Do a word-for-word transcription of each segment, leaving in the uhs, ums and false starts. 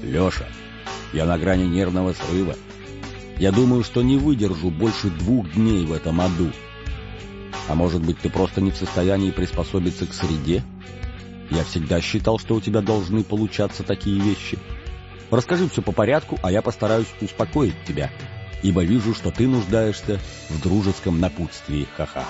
Леша, я на грани нервного срыва. Я думаю, что не выдержу больше двух дней в этом аду. А может быть, ты просто не в состоянии приспособиться к среде? Я всегда считал, что у тебя должны получаться такие вещи. Расскажи все по порядку, а я постараюсь успокоить тебя, ибо вижу, что ты нуждаешься в дружеском напутствии, ха-ха.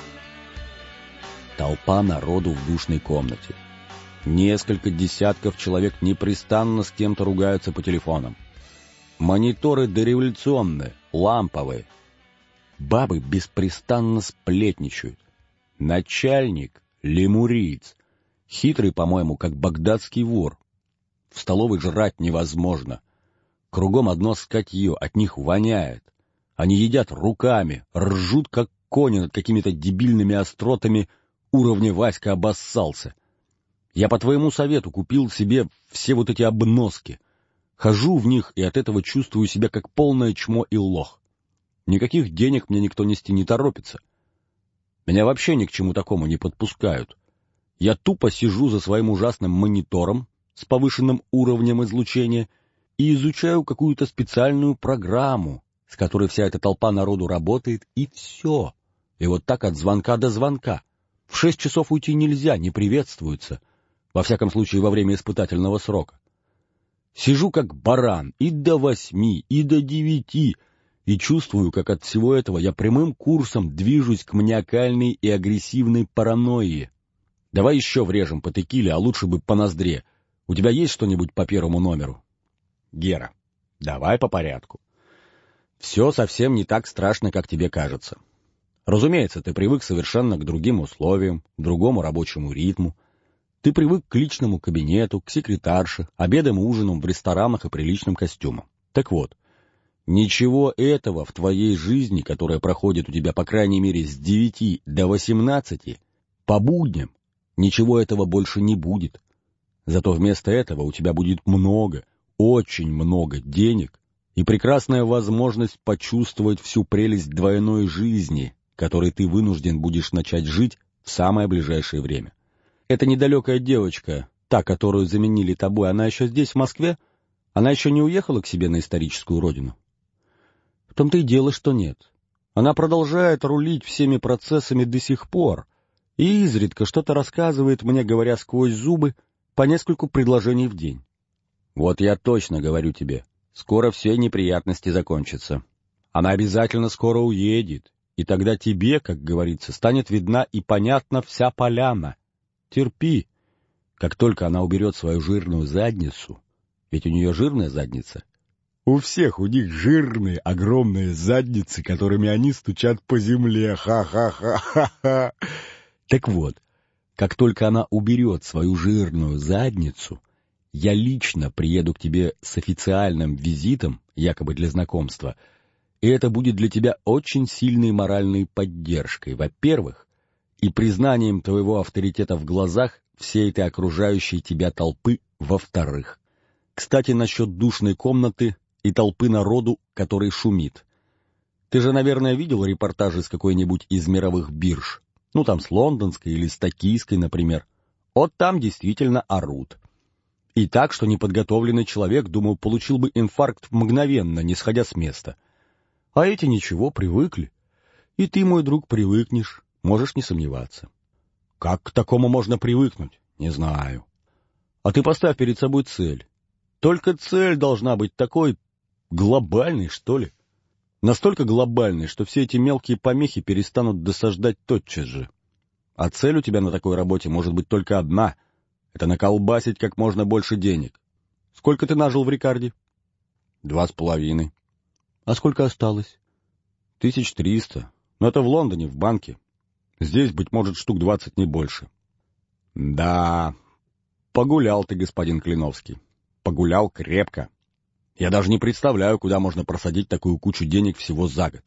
Толпа народу в душной комнате. Несколько десятков человек непрестанно с кем-то ругаются по телефонам. Мониторы дореволюционные, ламповые. Бабы беспрестанно сплетничают. Начальник — лемуриец. Хитрый, по-моему, как багдадский вор. В столовой жрать невозможно. Кругом одно скотье, от них воняет. Они едят руками, ржут, как кони над какими-то дебильными остротами уровня Васька обоссался. Я по твоему совету купил себе все вот эти обноски. Хожу в них и от этого чувствую себя как полное чмо и лох. Никаких денег мне никто нести не торопится. Меня вообще ни к чему такому не подпускают. Я тупо сижу за своим ужасным монитором с повышенным уровнем излучения и изучаю какую-то специальную программу, с которой вся эта толпа народу работает, и все. И вот так от звонка до звонка. В шесть часов уйти нельзя, не приветствуется. Во всяком случае, во время испытательного срока. Сижу как баран и до восьми, и до девяти, и чувствую, как от всего этого я прямым курсом движусь к маниакальной и агрессивной паранойи. Давай еще врежем по текиле, а лучше бы по ноздре. У тебя есть что-нибудь по первому номеру? Гера, давай по порядку. Все совсем не так страшно, как тебе кажется. Разумеется, ты привык совершенно к другим условиям, к другому рабочему ритму. Ты привык к личному кабинету, к секретарше, обедам и ужинам в ресторанах и приличным костюмам. Так вот, ничего этого в твоей жизни, которая проходит у тебя, по крайней мере, с девяти до восемнадцати, по будням, ничего этого больше не будет. Зато вместо этого у тебя будет много, очень много денег и прекрасная возможность почувствовать всю прелесть двойной жизни, которой ты вынужден будешь начать жить в самое ближайшее время. Эта недалекая девочка, та, которую заменили тобой, она еще здесь, в Москве? Она еще не уехала к себе на историческую родину? В том-то и дело, что нет. Она продолжает рулить всеми процессами до сих пор и изредка что-то рассказывает мне, говоря сквозь зубы, по нескольку предложений в день. Вот я точно говорю тебе, скоро все неприятности закончатся. Она обязательно скоро уедет, и тогда тебе, как говорится, станет видна и понятна вся поляна. Терпи. Как только она уберет свою жирную задницу, ведь у нее жирная задница. У всех у них жирные, огромные задницы, которыми они стучат по земле. Ха-ха-ха-ха-ха. Так вот, как только она уберет свою жирную задницу, я лично приеду к тебе с официальным визитом, якобы для знакомства, и это будет для тебя очень сильной моральной поддержкой, во-первых, и признанием твоего авторитета в глазах всей этой окружающей тебя толпы, во-вторых. Кстати, насчет душной комнаты и толпы народу, который шумит. Ты же, наверное, видел репортажи с какой-нибудь из мировых бирж? Ну, там с лондонской или с токийской, например. Вот там действительно орут. И так, что неподготовленный человек, думаю, получил бы инфаркт мгновенно, не сходя с места. А эти ничего, привыкли. И ты, мой друг, привыкнешь. Можешь не сомневаться. Как к такому можно привыкнуть? Не знаю. А ты поставь перед собой цель. Только цель должна быть такой глобальной, что ли. Настолько глобальной, что все эти мелкие помехи перестанут досаждать тотчас же. А цель у тебя на такой работе может быть только одна. Это наколбасить как можно больше денег. Сколько ты нажил в Рикарде? Два с половиной. А сколько осталось? Тысяч триста. Но это в Лондоне, в банке. Здесь, быть может, штук двадцать, не больше. Да, погулял ты, господин Клиновский. Погулял крепко. Я даже не представляю, куда можно просадить такую кучу денег всего за год.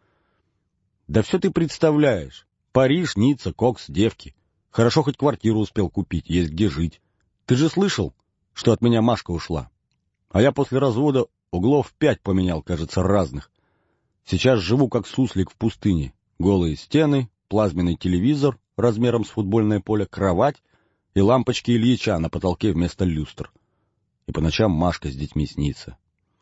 Да все ты представляешь. Париж, Ницца, Кокс, девки. Хорошо, хоть квартиру успел купить, есть где жить. Ты же слышал, что от меня Машка ушла? А я после развода углов пять поменял, кажется, разных. Сейчас живу как суслик в пустыне. Голые стены, плазменный телевизор размером с футбольное поле, кровать и лампочки Ильича на потолке вместо люстр. И по ночам Машка с детьми снится.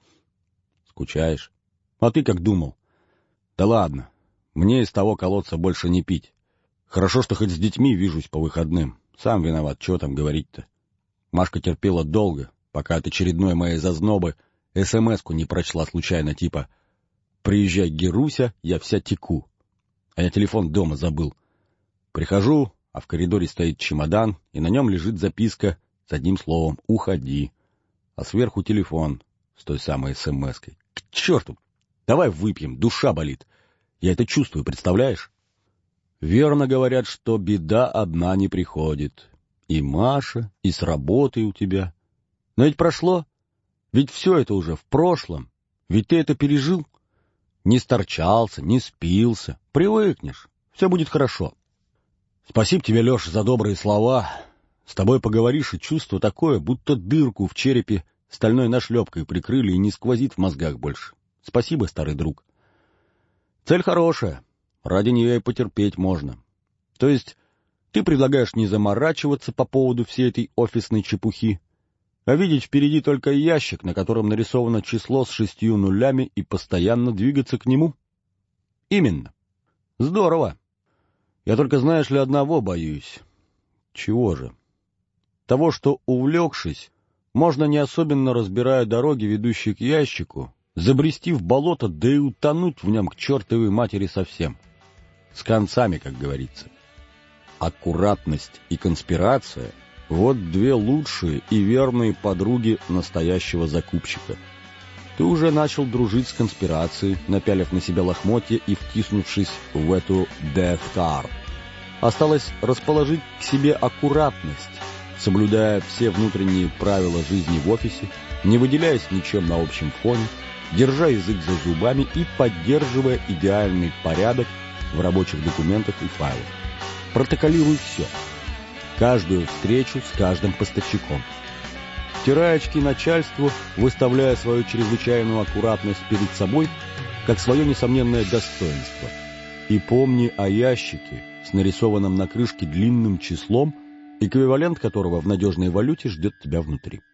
Скучаешь? А ты как думал? Да ладно, мне из того колодца больше не пить. Хорошо, что хоть с детьми вижусь по выходным. Сам виноват, что там говорить-то. Машка терпела долго, пока от очередной моей зазнобы эс-эм-эску не прочла случайно, типа «Приезжай, Геруся, я вся теку». А я телефон дома забыл. Прихожу, а в коридоре стоит чемодан, и на нем лежит записка с одним словом «Уходи». А сверху телефон с той самой эс-эм-эской. К черту! Давай выпьем, душа болит. Я это чувствую, представляешь? Верно говорят, что беда одна не приходит. И Маша, и с работой у тебя. Но ведь прошло. Ведь все это уже в прошлом. Ведь ты это пережил. Не сторчался, не спился. Привыкнешь. Все будет хорошо. Спасибо тебе, Леша, за добрые слова. С тобой поговоришь, и чувство такое, будто дырку в черепе стальной нашлепкой прикрыли и не сквозит в мозгах больше. Спасибо, старый друг. Цель хорошая. Ради нее и потерпеть можно. То есть ты предлагаешь не заморачиваться по поводу всей этой офисной чепухи, а видеть впереди только ящик, на котором нарисовано число с шестью нулями, и постоянно двигаться к нему? Именно. Здорово. Я только, знаешь ли, одного боюсь. Чего же? Того, что, увлекшись, можно, не особенно разбирая дороги, ведущие к ящику, забрести в болото, да и утонуть в нем к чертовой матери совсем. С концами, как говорится. Аккуратность и конспирация — вот две лучшие и верные подруги настоящего закупщика. Ты уже начал дружить с конспирацией, напялив на себя лохмотья и втиснувшись в эту Death Star. Осталось расположить к себе аккуратность, соблюдая все внутренние правила жизни в офисе, не выделяясь ничем на общем фоне, держа язык за зубами и поддерживая идеальный порядок в рабочих документах и файлах. Протоколируй все. Каждую встречу с каждым поставщиком. Втирая очки начальству, выставляя свою чрезвычайную аккуратность перед собой, как свое несомненное достоинство. И помни о ящике с нарисованным на крышке длинным числом, эквивалент которого в надежной валюте ждет тебя внутри.